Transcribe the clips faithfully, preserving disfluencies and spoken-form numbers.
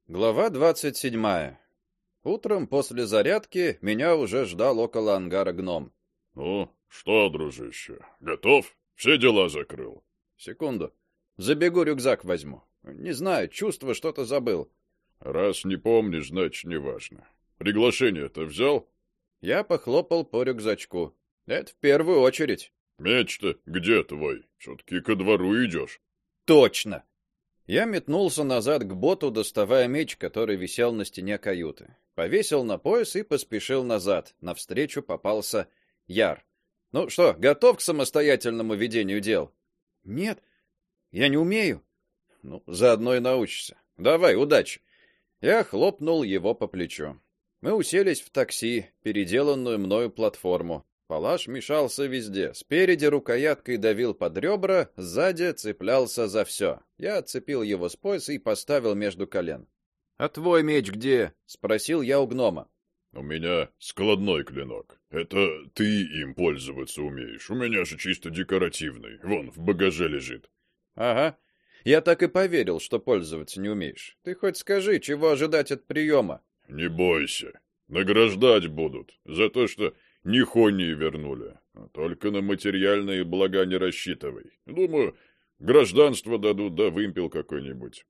Глава двадцать седьмая. Утром после зарядки меня уже ждал около ангара гном. Ну, что, дружище, готов? Все дела закрыл. Секунду. Забегу, рюкзак возьму. Не знаю, чувство, что-то забыл. Раз не помнишь, значит, неважно. Приглашение-то взял? Я похлопал по рюкзачку. Это в первую очередь. Меч-то где твой? Все-таки ко двору идешь. Точно. Я метнулся назад к боту, доставая меч, который висел на стене каюты. Повесил на пояс и поспешил назад. Навстречу попался Яр. Ну что, готов к самостоятельному ведению дел? Нет, я не умею. Ну, заодно и научишься. Давай, удачи. Я хлопнул его по плечу. Мы уселись в такси, переделанную мною платформу. Палаш мешался везде. Спереди рукояткой давил под ребра, сзади цеплялся за все. Я отцепил его с пояса и поставил между колен. А твой меч где? Спросил я у гнома. У меня складной клинок. Это ты им пользоваться умеешь. У меня же чисто декоративный. Вон в багаже лежит. Ага. Я так и поверил, что пользоваться не умеешь. Ты хоть скажи, чего ожидать от приема? Не бойся. Награждать будут за то, что Нихонии вернули. Только на материальные блага не рассчитывай. Думаю, гражданство дадут, да вымпел какой-нибудь.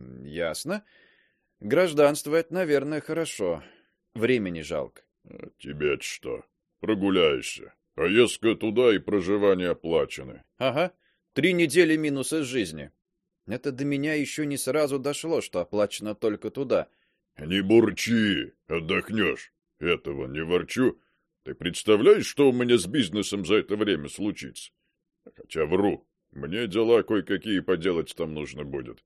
Ясно. Гражданство — это, наверное, хорошо. Времени жалко. А тебе-то что? Прогуляешься. Поездка туда и проживание оплачены. Ага. Три недели минус из жизни. Это до меня еще не сразу дошло, что оплачено только туда. Не бурчи, отдохнешь. Этого не ворчу. Ты представляешь, что у меня с бизнесом за это время случится? Хотя вру. Мне дела кое-какие поделать там нужно будет.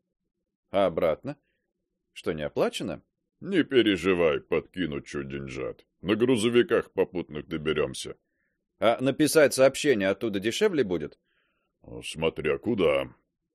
А обратно? Что, не оплачено? Не переживай, подкину чуть деньжат. На грузовиках попутных доберемся. А написать сообщение оттуда дешевле будет? Смотря куда.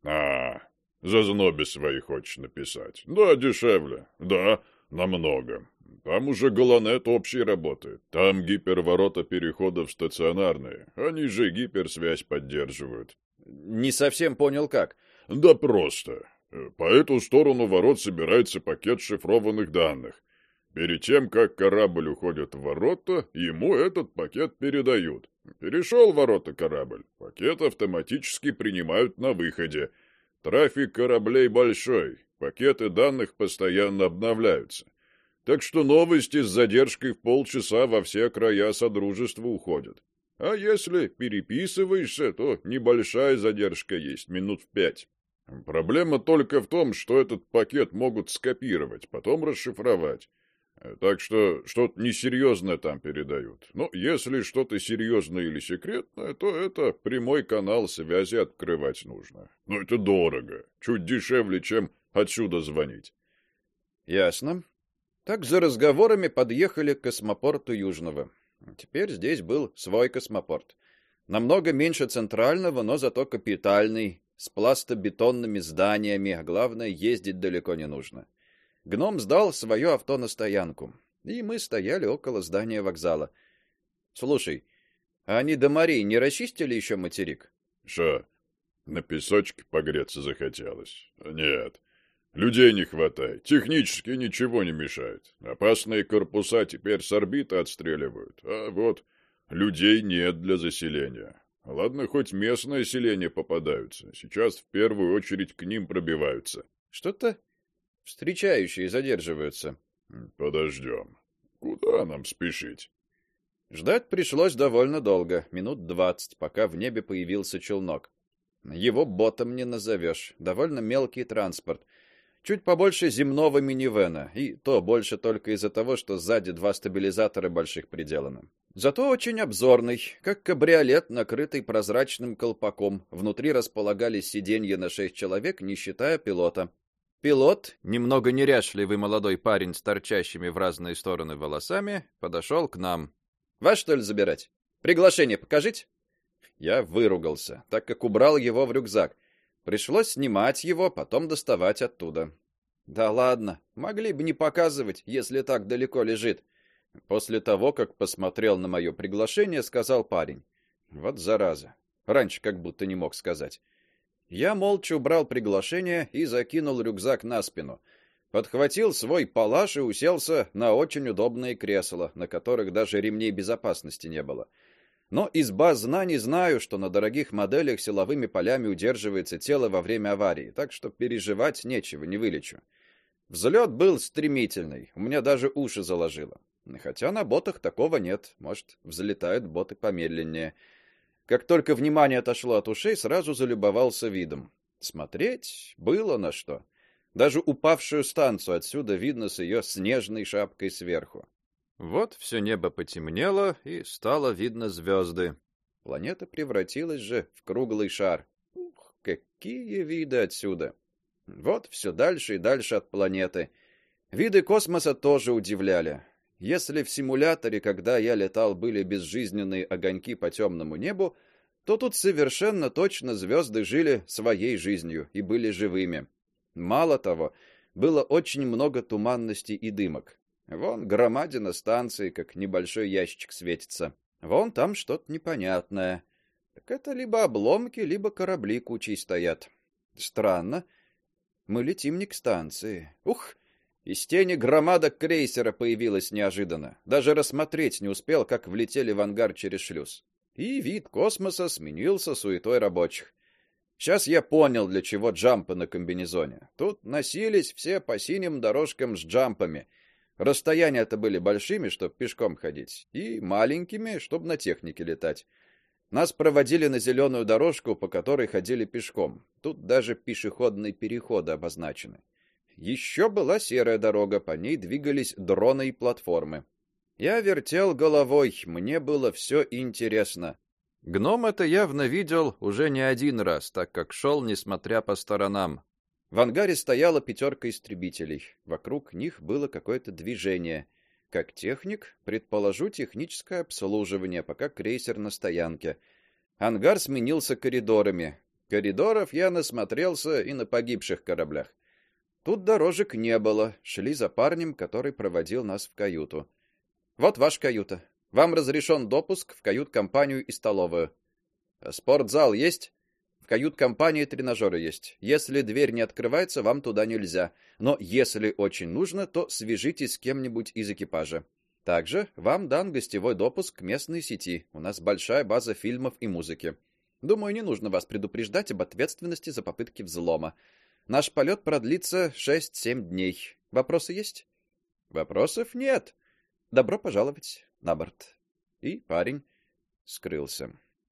А, зазноби свои хочешь написать. Да, дешевле. Да, намного. Там уже Галанет общий работает. Там гиперворота переходов стационарные. Они же гиперсвязь поддерживают. Не совсем понял, как. Да просто. По эту сторону ворот собирается пакет шифрованных данных. Перед тем, как корабль уходит в ворота, ему этот пакет передают. Перешел в ворота корабль. Пакет автоматически принимают на выходе. Трафик кораблей большой. Пакеты данных постоянно обновляются. Так что новости с задержкой в полчаса во все края Содружества уходят. А если переписываешься, то небольшая задержка есть, минут в пять. Проблема только в том, что этот пакет могут скопировать, потом расшифровать. Так что что-то несерьезное там передают. Но если что-то серьезное или секретное, то это прямой канал связи открывать нужно. Но это дорого, чуть дешевле, чем отсюда звонить. Ясно. Так за разговорами подъехали к космопорту Южного. Теперь здесь был свой космопорт. Намного меньше центрального, но зато капитальный, с пластобетонными зданиями, а главное, ездить далеко не нужно. Гном сдал свое авто на стоянку, и мы стояли около здания вокзала. Слушай, а они до морей не расчистили еще материк? Ша, на песочке погреться захотелось. Нет. Людей не хватает, технически ничего не мешает. Опасные корпуса теперь с орбиты отстреливают, а вот людей нет для заселения. Ладно, хоть местное селение попадаются, сейчас в первую очередь к ним пробиваются. Что-то встречающие задерживаются. Подождем. Куда нам спешить? Ждать пришлось довольно долго, минут двадцать, пока в небе появился челнок. Его ботом не назовешь, довольно мелкий транспорт. Чуть побольше земного минивэна, и то больше только из-за того, что сзади два стабилизатора больших приделаны. Зато очень обзорный, как кабриолет, накрытый прозрачным колпаком. Внутри располагались сиденья на шесть человек, не считая пилота. Пилот, немного неряшливый молодой парень с торчащими в разные стороны волосами, подошел к нам. «Вас, что ли, забирать? Приглашение покажите?» Я выругался, так как убрал его в рюкзак. Пришлось снимать его, потом доставать оттуда. Да ладно, могли бы не показывать, если так далеко лежит. После того, как посмотрел на мое приглашение, сказал парень. Вот зараза. Раньше как будто не мог сказать. Я молча убрал приглашение и закинул рюкзак на спину. подхватил свой палаш и уселся на очень удобные кресла, на которых даже ремней безопасности не было. Но из баз знаний знаю, что на дорогих моделях силовыми полями удерживается тело во время аварии, так что переживать нечего, не вылечу. Взлет был стремительный, у меня даже уши заложило. Хотя на ботах такого нет, может, взлетают боты помедленнее. Как только внимание отошло от ушей, сразу залюбовался видом. Смотреть было на что. Даже упавшую станцию отсюда видно с ее снежной шапкой сверху. Вот все небо потемнело, и стало видно звезды. Планета превратилась же в круглый шар. Ух, какие виды отсюда! Вот все дальше и дальше от планеты. Виды космоса тоже удивляли. Если в симуляторе, когда я летал, были безжизненные огоньки по темному небу, то тут совершенно точно звезды жили своей жизнью и были живыми. Мало того, было очень много туманности и дымок. Вон громадина станции, как небольшой ящичек светится. Вон там что-то непонятное. Так это либо обломки, либо корабли кучей стоят. Странно. Мы летим не к станции. Ух! Из тени громада крейсера появилась неожиданно. Даже рассмотреть не успел, как влетели в ангар через шлюз. И вид космоса сменился суетой рабочих. Сейчас я понял, для чего джампы на комбинезоне. Тут носились все по синим дорожкам с джампами. Расстояния-то были большими, чтобы пешком ходить, и маленькими, чтобы на технике летать. Нас проводили на зеленую дорожку, по которой ходили пешком. Тут даже пешеходные переходы обозначены. Еще была серая дорога, по ней двигались дроны и платформы. Я вертел головой, мне было все интересно. Гном это явно видел уже не один раз, так как шел, несмотря по сторонам. В ангаре стояла пятерка истребителей. Вокруг них было какое-то движение. Как техник, предположу техническое обслуживание, пока крейсер на стоянке. Ангар сменился коридорами. Коридоров я насмотрелся и на погибших кораблях. Тут дорожек не было, шли за парнем, который проводил нас в каюту. Вот ваша каюта. Вам разрешен допуск в кают-компанию и столовую. Спортзал есть? В кают-компании тренажеры есть. Если дверь не открывается, вам туда нельзя. Но если очень нужно, то свяжитесь с кем-нибудь из экипажа. Также вам дан гостевой допуск к местной сети. У нас большая база фильмов и музыки. Думаю, не нужно вас предупреждать об ответственности за попытки взлома. Наш полет продлится шесть-семь дней. Вопросы есть? Вопросов нет. Добро пожаловать на борт. И парень скрылся.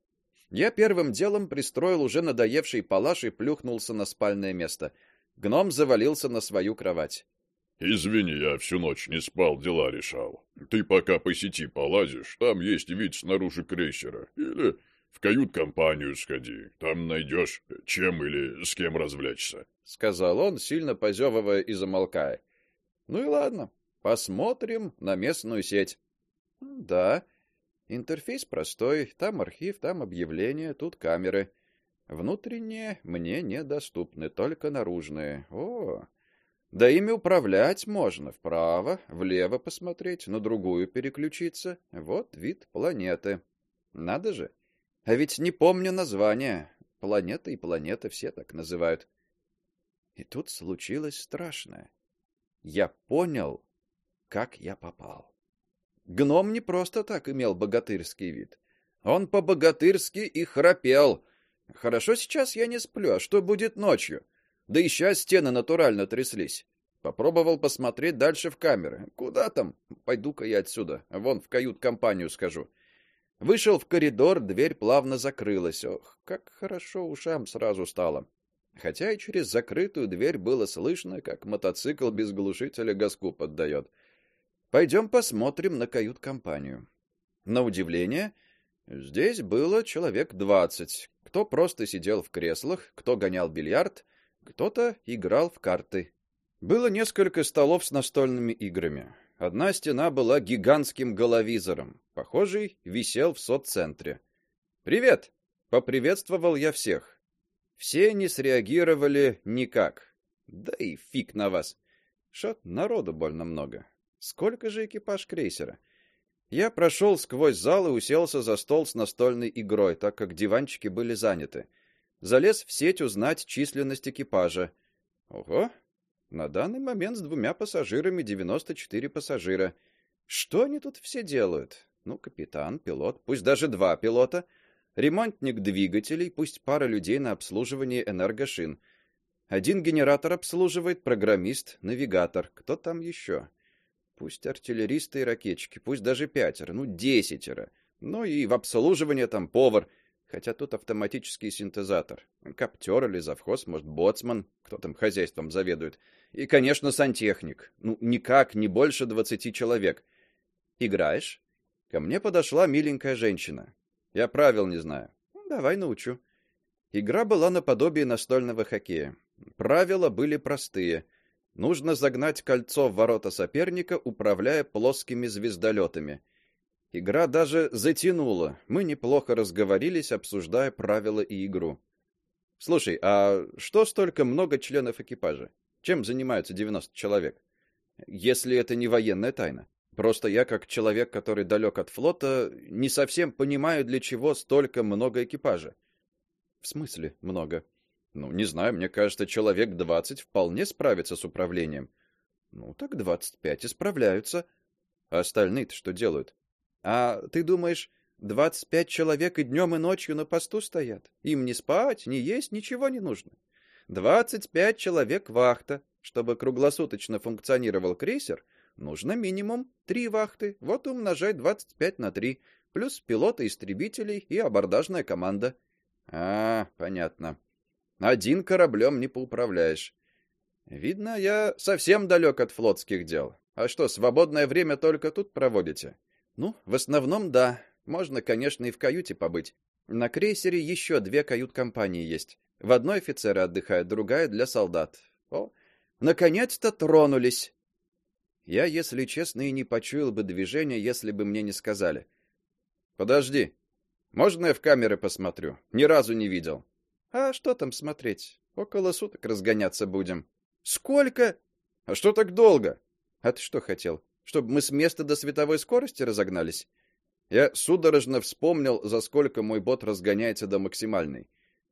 Я первым делом пристроил уже надоевший палаш и плюхнулся на спальное место. Гном завалился на свою кровать. «Извини, я всю ночь не спал, дела решал. Ты пока по сети полазишь, там есть вид снаружи крейсера. Или в кают-компанию сходи, там найдешь, чем или с кем развлечься», — сказал он, сильно позевывая и замолкая. «Ну и ладно, посмотрим на местную сеть». «Да». Интерфейс простой, там архив, там объявления, тут камеры. Внутренние мне недоступны, только наружные. О, да ими управлять можно. Вправо, влево посмотреть, на другую переключиться. Вот вид планеты. Надо же. А ведь не помню название. Планета и планета все так называют. И тут случилось страшное. Я понял, как я попал. Гном не просто так имел богатырский вид. Он по-богатырски и храпел. Хорошо, сейчас я не сплю, а что будет ночью? Да и сейчас стены натурально тряслись. Попробовал посмотреть дальше в камеры. Куда там? Пойду-ка я отсюда. Вон в кают-компанию схожу. Вышел в коридор, дверь плавно закрылась. Ох, как хорошо ушам сразу стало. Хотя и через закрытую дверь было слышно, как мотоцикл без глушителя газку поддает. Пойдем посмотрим на кают-компанию. На удивление, здесь было человек двадцать. Кто просто сидел в креслах, кто гонял бильярд, кто-то играл в карты. Было несколько столов с настольными играми. Одна стена была гигантским головизором. Похожий висел в соццентре. «Привет!» — поприветствовал я всех. Все не среагировали никак. Да и фиг на вас. Шо народу больно много. Сколько же экипаж крейсера? Я прошел сквозь зал и уселся за стол с настольной игрой, так как диванчики были заняты. Залез в сеть узнать численность экипажа. Ого, На данный момент с двумя пассажирами девяносто четыре пассажира. Что они тут все делают? Ну, капитан, пилот, пусть даже два пилота, ремонтник двигателей, пусть пара людей на обслуживание энергошин. Один генератор обслуживает, программист, навигатор. Кто там еще? Пусть артиллеристы и ракетчики, пусть даже пятеро, ну, десятеро. Ну и в обслуживание там повар, хотя тут автоматический синтезатор. Коптер или завхоз, может, боцман, кто там хозяйством заведует. И, конечно, сантехник. Ну, никак не больше двадцати человек. Играешь? Ко мне подошла миленькая женщина. Я правил не знаю. Ну, давай научу. Игра была наподобие настольного хоккея. Правила были простые. Нужно загнать кольцо в ворота соперника, управляя плоскими звездолетами. Игра даже затянула. Мы неплохо разговорились, обсуждая правила и игру. Слушай, а что столько много членов экипажа? Чем занимаются девяносто человек? Если это не военная тайна. Просто я, как человек, который далек от флота, не совсем понимаю, для чего столько много экипажа. В смысле много? Ну, не знаю, мне кажется, человек двадцать вполне справится с управлением. Ну, так двадцать пять и справляются. А остальные-то что делают? А ты думаешь, двадцать пять человек и днем, и ночью на посту стоят? Им не спать, не есть, ничего не нужно. двадцать пять человек вахта. Чтобы круглосуточно функционировал крейсер, нужно минимум три вахты. Вот умножай двадцать пять на три, плюс пилоты истребителей и абордажная команда. А, понятно. Один кораблем не поуправляешь. Видно, я совсем далек от флотских дел. А что, свободное время только тут проводите? Ну, в основном да. Можно, конечно, и в каюте побыть. На крейсере еще две кают-компании есть. В одной офицеры отдыхают, другая для солдат. О, наконец-то тронулись. Я, если честно, и не почуял бы движения, если бы мне не сказали. Подожди. Можно я в камеры посмотрю? Ни разу не видел. А что там смотреть? Около суток разгоняться будем. Сколько? А что так долго? А ты что хотел? Чтобы мы с места до световой скорости разогнались? Я судорожно вспомнил, за сколько мой бот разгоняется до максимальной.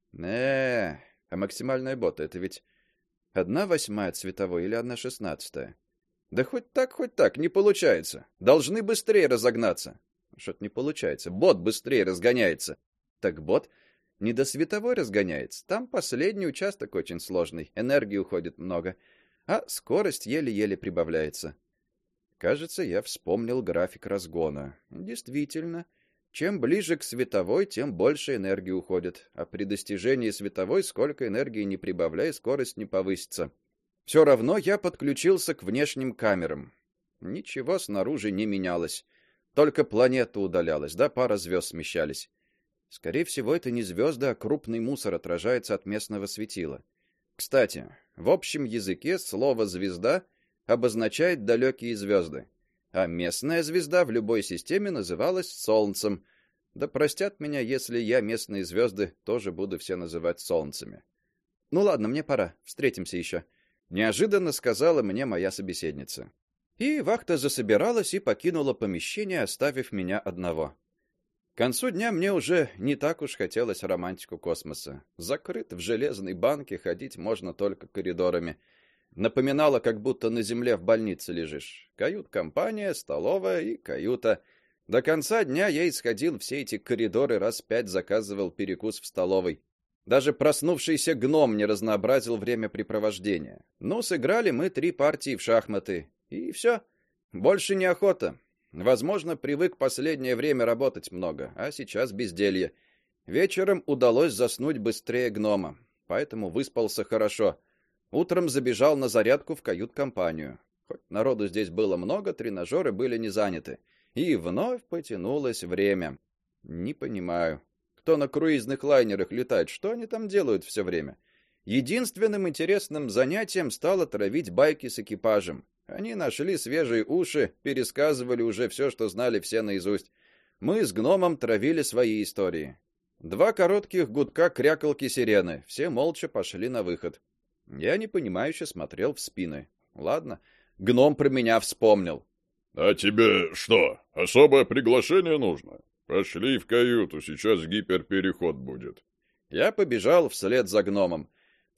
Не, а максимальная бота — это ведь одна восьмая от световой или одна шестнадцатая? Да хоть так, хоть так, не получается. Должны быстрее разогнаться. Что-то не получается. Бот быстрее разгоняется. Так бот не до световой разгоняется. Там последний участок очень сложный, энергии уходит много, а скорость еле-еле прибавляется. Кажется, я вспомнил график разгона. Действительно, чем ближе к световой, тем больше энергии уходит, а при достижении световой сколько энергии не прибавляй, скорость не повысится. Все равно я подключился к внешним камерам. Ничего снаружи не менялось, только планета удалялась, да пара звезд смещались. Скорее всего, это не звезды, а крупный мусор отражается от местного светила. Кстати, в общем языке слово «звезда» обозначает далекие звезды, а местная звезда в любой системе называлась Солнцем. Да простят меня, если я местные звезды тоже буду все называть солнцами. Ну ладно, мне пора, встретимся еще. Неожиданно сказала мне моя собеседница. И вахта засобиралась и покинула помещение, оставив меня одного. К концу дня мне уже не так уж хотелось романтику космоса. Закрыт в железной банке, ходить можно только коридорами. Напоминало, как будто на земле в больнице лежишь. Кают-компания, столовая и каюта. До конца дня я исходил все эти коридоры, раз пять заказывал перекус в столовой. Даже проснувшийся гном не разнообразил времяпрепровождения. Ну, сыграли мы три партии в шахматы. И все. Больше неохота. Возможно, привык последнее время работать много, а сейчас безделье. Вечером удалось заснуть быстрее гнома, поэтому выспался хорошо. Утром забежал на зарядку в кают-компанию. Хоть народу здесь было много, тренажеры были не заняты. И вновь потянулось время. Не понимаю, кто на круизных лайнерах летает, что они там делают все время? Единственным интересным занятием стало травить байки с экипажем. Они нашли свежие уши, пересказывали уже все, что знали все наизусть. Мы с гномом травили свои истории. Два коротких гудка крякалки сирены. Все молча пошли на выход. Я непонимающе смотрел в спины. Ладно, гном про меня вспомнил. А тебе что, особое приглашение нужно? Пошли в каюту, сейчас гиперпереход будет. Я побежал вслед за гномом.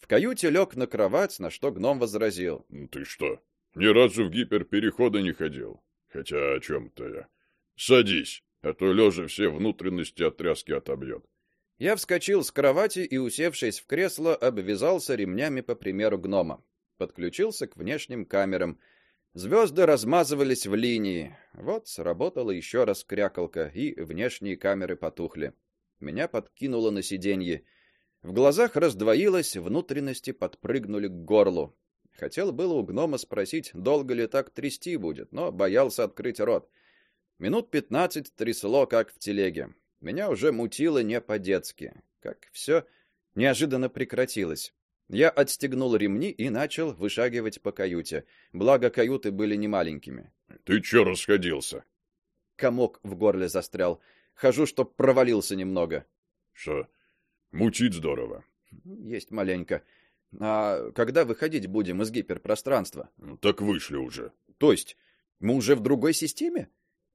В каюте лег на кровать, на что гном возразил: «Ты что, ни разу в гиперпереходы не ходил? Хотя о чем-то я. Садись, а то лежа все внутренности от тряски отобьет». Я вскочил с кровати и, усевшись в кресло, обвязался ремнями по примеру гнома. Подключился к внешним камерам. Звезды размазывались в линии. Вот сработала еще раз крякалка, и внешние камеры потухли. Меня подкинуло на сиденье. В глазах раздвоилось, внутренности подпрыгнули к горлу. Хотел было у гнома спросить, долго ли так трясти будет, но боялся открыть рот. Минут пятнадцать трясло, как в телеге. Меня уже мутило не по-детски. Как все неожиданно прекратилось. Я отстегнул ремни и начал вышагивать по каюте. Благо, каюты были немаленькими. «Ты че расходился?» Комок в горле застрял. Хожу, чтоб провалился немного. «Что, мутить здорово?» «Есть маленько. А когда выходить будем из гиперпространства?» «Так вышли уже». «То есть мы уже в другой системе?»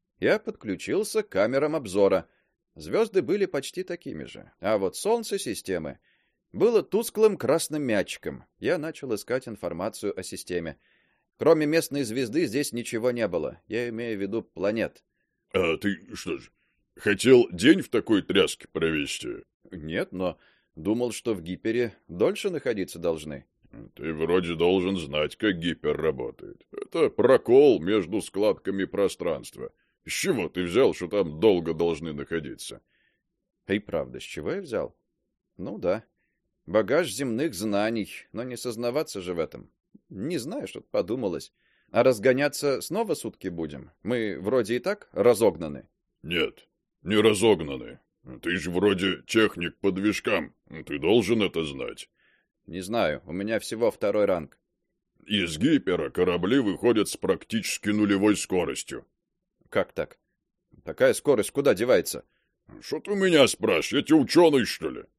Я подключился к камерам обзора. Звезды были почти такими же, а вот солнце системы было тусклым красным мячиком. Я начал искать информацию о системе. Кроме местной звезды здесь ничего не было. Я имею в виду планет. «А ты что ж, хотел день в такой тряске провести?» «Нет, но думал, что в гипере дольше находиться должны». «Ты вроде должен знать, как гипер работает. Это прокол между складками пространства. С чего ты взял, что там долго должны находиться?» И правда, с чего я взял? Ну да, багаж земных знаний, но не сознаваться же в этом. Не знаю, что-то подумалось. А разгоняться снова сутки будем? Мы вроде и так разогнаны. «Нет, не разогнаны. Ты же вроде техник по движкам. Ты должен это знать». Не знаю, у меня всего второй ранг. «Из гипера корабли выходят с практически нулевой скоростью». Как так? Такая скорость куда девается? «Что ты у меня спрашиваешь? Я тебе ученый, что ли?»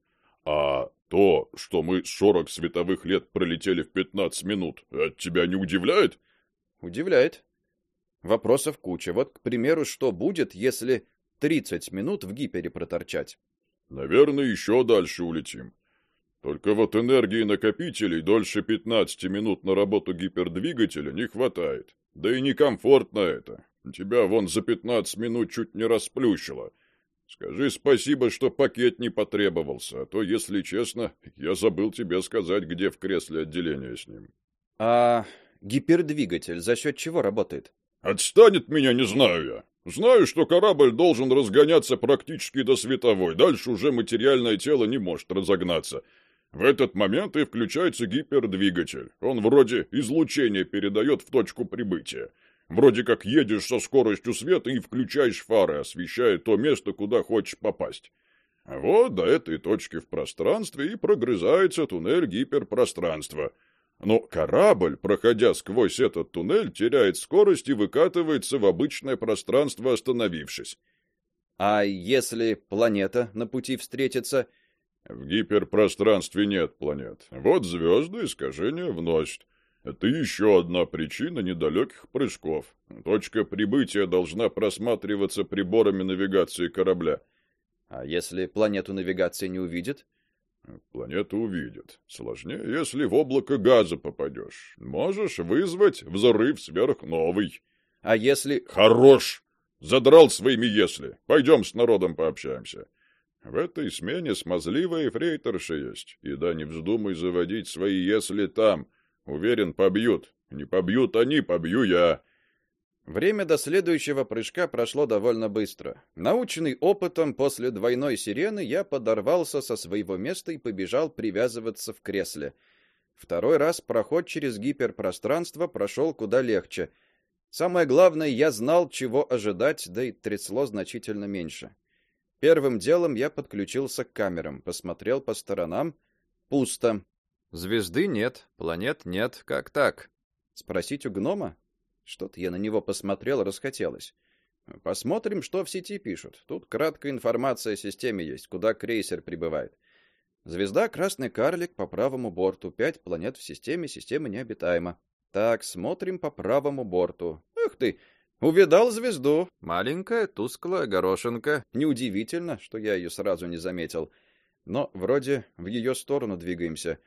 «А то, что мы сорок световых лет пролетели в пятнадцать минут, от тебя не удивляет?» Удивляет. Вопросов куча. Вот, к примеру, что будет, если тридцать минут в гипере проторчать? «Наверное, еще дальше улетим. Только вот энергии накопителей дольше пятнадцати минут на работу гипердвигателя не хватает. Да и некомфортно это. Тебя вон за пятнадцать минут чуть не расплющило. Скажи спасибо, что пакет не потребовался, а то, если честно, я забыл тебе сказать, где в кресле отделение с ним». А гипердвигатель за счет чего работает? «Отстань от меня, не знаю я. Знаю, что корабль должен разгоняться практически до световой, дальше уже материальное тело не может разогнаться. В этот момент и включается гипердвигатель. Он вроде излучение передает в точку прибытия. Вроде как едешь со скоростью света и включаешь фары, освещая то место, куда хочешь попасть. А вот до этой точки в пространстве и прогрызается туннель гиперпространства. Но корабль, проходя сквозь этот туннель, теряет скорость и выкатывается в обычное пространство, остановившись. А если планета на пути встретится? В гиперпространстве нет планет. Вот звезды искажения вносят. Это еще одна причина недалеких прыжков. Точка прибытия должна просматриваться приборами навигации корабля. А если планету навигация не увидит? Планету увидит. Сложнее, если в облако газа попадешь. Можешь вызвать взрыв сверхновый. А если... Хорош! Задрал своими «если». Пойдем с народом пообщаемся. В этой смене смазливая эфрейторша есть. И да не вздумай заводить свои «если» там. Уверен, побьют. Не побьют они, побью я. Время до следующего прыжка прошло довольно быстро. Наученный опытом, после двойной сирены я подорвался со своего места и побежал привязываться в кресле. Второй раз проход через гиперпространство прошел куда легче. Самое главное, я знал, чего ожидать, да и трясло значительно меньше. Первым делом я подключился к камерам, посмотрел по сторонам. Пусто. Звезды нет, планет нет. Как так? Спросить у гнома? Что-то я на него посмотрел, расхотелось. Посмотрим, что в сети пишут. Тут краткая информация о системе есть, куда крейсер прибывает. Звезда Красный Карлик по правому борту. Пять планет в системе, система необитаема. Так, смотрим по правому борту. Эх ты, увидал звезду. Маленькая, тусклая горошинка. Неудивительно, что я ее сразу не заметил. Но вроде в ее сторону двигаемся.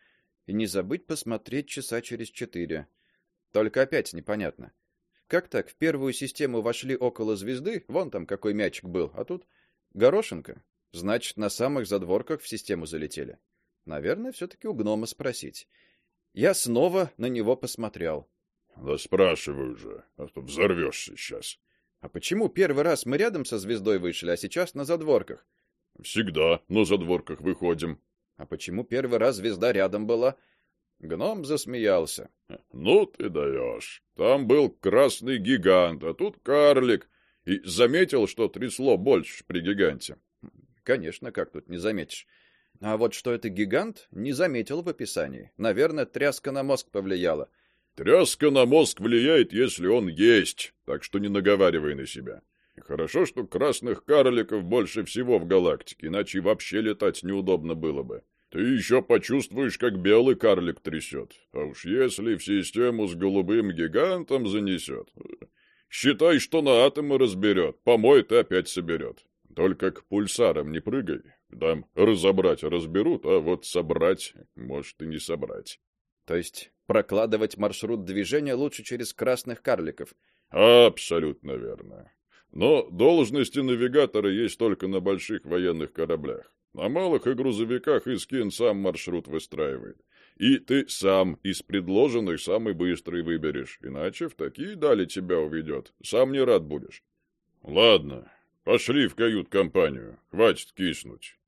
И не забыть посмотреть часа через четыре. Только опять непонятно. Как так, в первую систему вошли около звезды, вон там какой мячик был, а тут горошинка. Значит, на самых задворках в систему залетели. Наверное, все-таки у гнома спросить. Я снова на него посмотрел. Да спрашивай уже, а то взорвешься сейчас. А почему первый раз мы рядом со звездой вышли, а сейчас на задворках? Всегда на задворках выходим. А почему первый раз звезда рядом была? Гном засмеялся. Ну ты даешь. Там был красный гигант, а тут карлик. И заметил, что трясло больше при гиганте. Конечно, как тут не заметишь. А вот что это гигант, не заметил в описании. Наверное, тряска на мозг повлияла. Тряска на мозг влияет, если он есть, так что не наговаривай на себя. Хорошо, что красных карликов больше всего в галактике, иначе вообще летать неудобно было бы. Ты еще почувствуешь, как белый карлик трясет. А уж если в систему с голубым гигантом занесет, считай, что на атомы разберет, помоет и опять соберет. Только к пульсарам не прыгай. Там разобрать разберут, а вот собрать может и не собрать. То есть прокладывать маршрут движения лучше через красных карликов? Абсолютно верно. Но должности навигатора есть только на больших военных кораблях. На малых и грузовиках Искин сам маршрут выстраивает. И ты сам из предложенных самый быстрый выберешь, иначе в такие дали тебя уведет. Сам не рад будешь. Ладно, пошли в кают-компанию, хватит киснуть.